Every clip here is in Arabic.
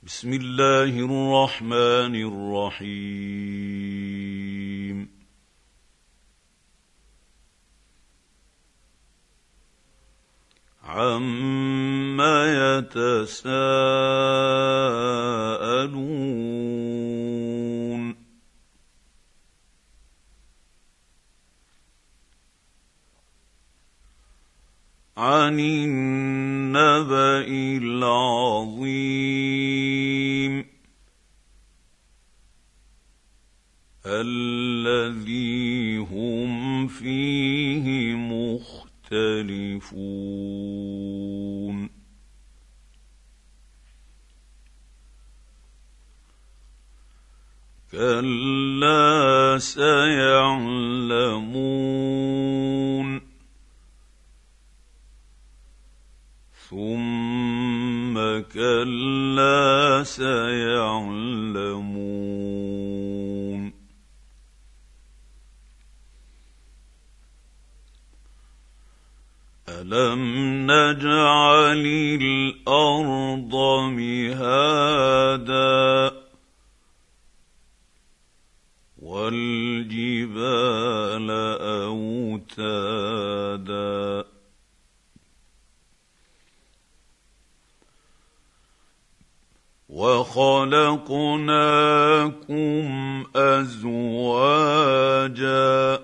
بسم الله الرحمن الرحيم. عَمَّ يَتَسَاءَلُونَ عَنِ النَّبَإِ الْعَظِيمِ الَّذِي هُمْ فِيهِ مُخْتَلِفُونَ كَلَّا سَيَعْلَمُونَ ثُمَّ كَلَّا سَيَعْلَمُونَ أَلَمْ نَجْعَلِ الْأَرْضَ مِهَادًا وَالْجِبَالَ أَوْتَادًا وَخَلَقْنَاكُمْ أَزْوَاجًا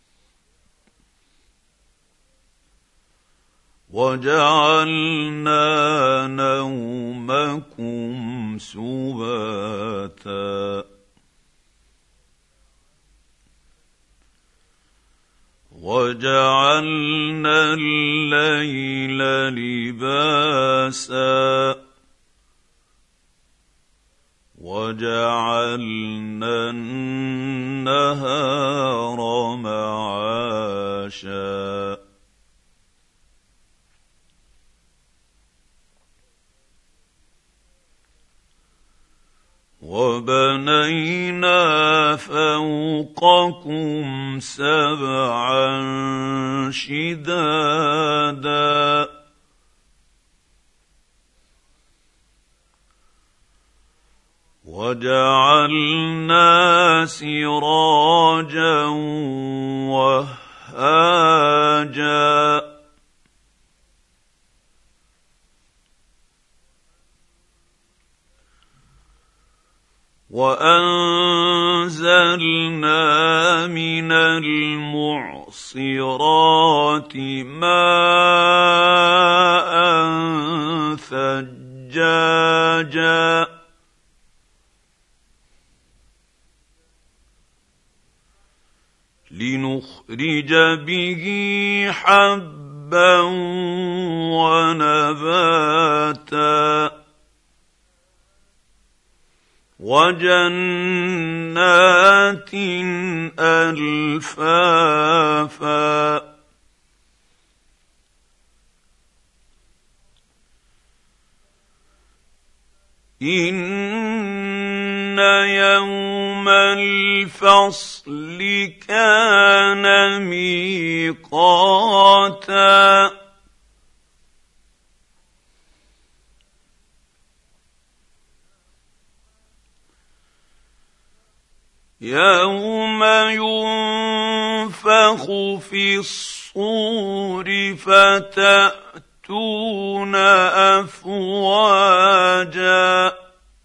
وَجَعَلْنَا نَوْمَكُمْ سُبَاتًا وَجَعَلْنَا اللَّيْلَ لِبَاسًا وَجَعَلْنَا النَّهَارَ مَعَاشًا وَبَنَيْنَا فَوْقَكُمْ سَبْعًا شِدَادًا وَجَعَلْنَا سِرَاجًا وَهَّاجًا وَأَنزَلْنَا مِنَ الْمُعْصِرَاتِ مَاءً ثَجَّاجًا لِنُخْرِجَ بِهِ حَبًّا وَنَبَاتًا وَجَنَّاتٍ أَلْفَافًا إِنَّ يَوْمَ الْفَصْلِ كَانَ مِيقَاتًا يَوْمَ يُنفَخُ فِي الصُّورِ فَتَأْتُونَ أَفْوَاجًا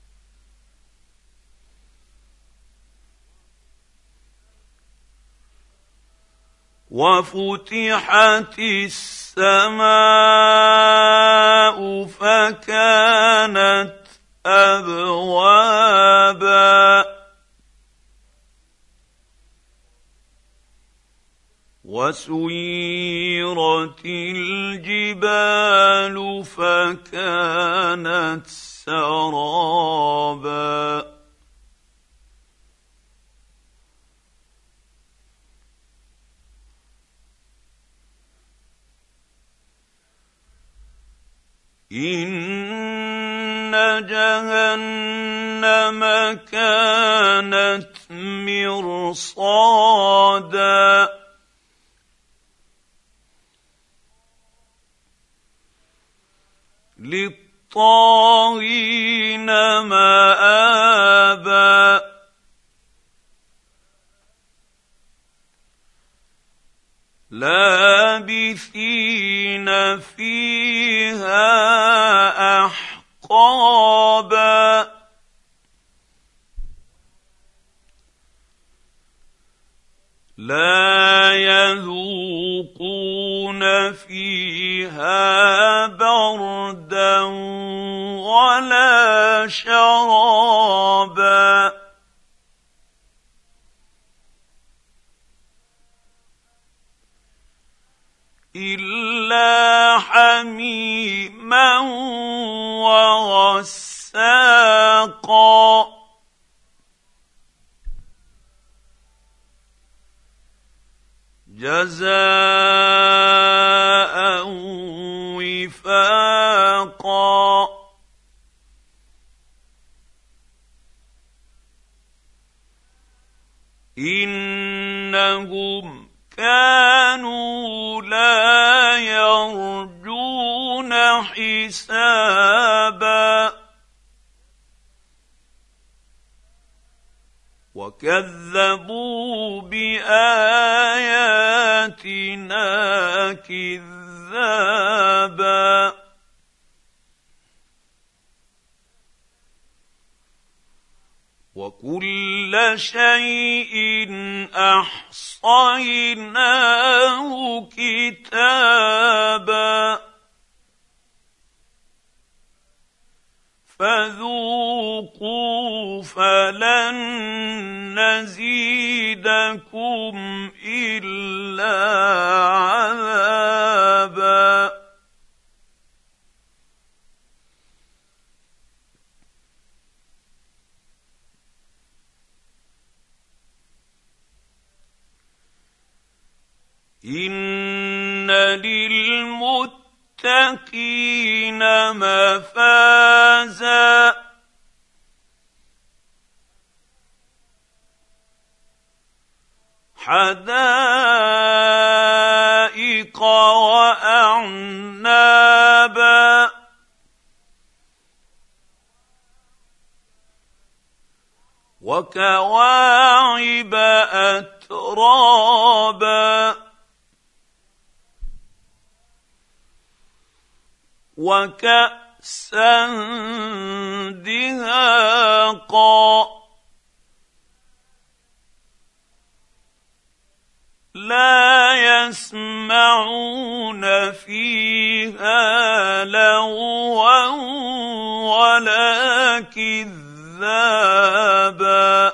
وَفُتِحَتِ السَّمَاءُ فَكَانَتْ أَبْوَابًا وَسُيِّرَتِ الْجِبَالُ فَكَانَتْ سَرَابًا إِنَّ جَهَنَّمَ كَانَتْ مِرْصَادًا للطاغين مآبا لابثين فيها أحقابا لا يذوقون فيها بردا ولا شرابا إلا حميما وغساقا جزاء وفاقا إنهم كانوا لا يرجون حسابا وكذبوا بآياتنا كذابا وكل شيء أحصيناه كتابا فذوقوا فلن نزيدكم إلا عذابا إن للمتقين مفازا حدائق وأعنابا وكواعب أترابا وكأسا دهاقا لا يسمعون فيها لغوا ولا كذابا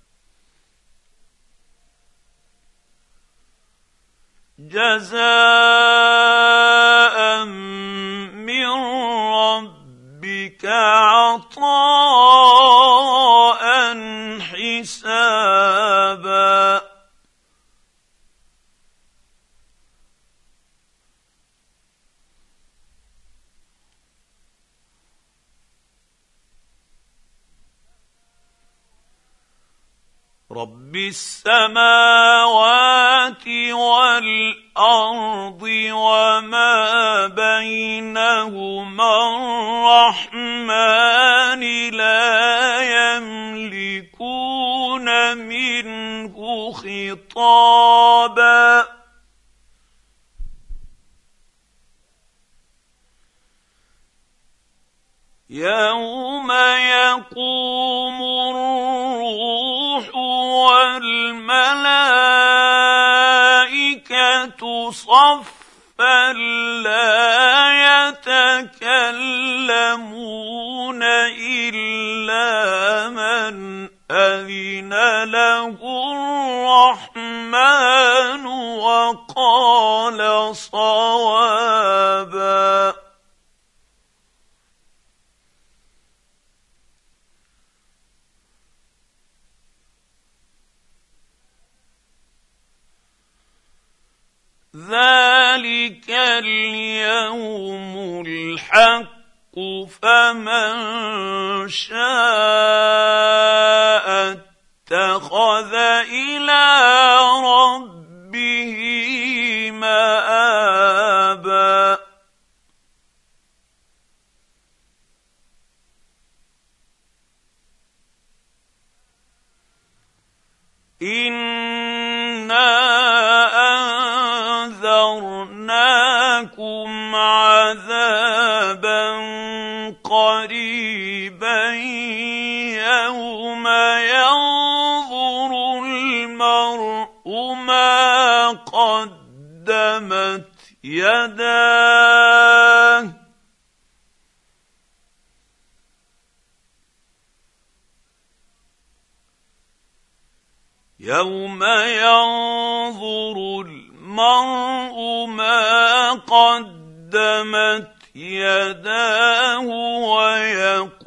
جزاء من ربك عطاء حسابا رب السماوات والأرض وما بينهما الرحمن لا يملكون منه خطابا يوم يقوم الروح والملائكة صفا لا يتكلمون إلا من أذن له الرحمن وقال صوابا ذلك اليوم الحق فمن شاء اتخذ إلى ربه مآبا إنا أنذرناكم عذابا قريبا يوم ينظر المرء ما قدمت يداه يوم ينظر المرء ما قدمت يداه ويقول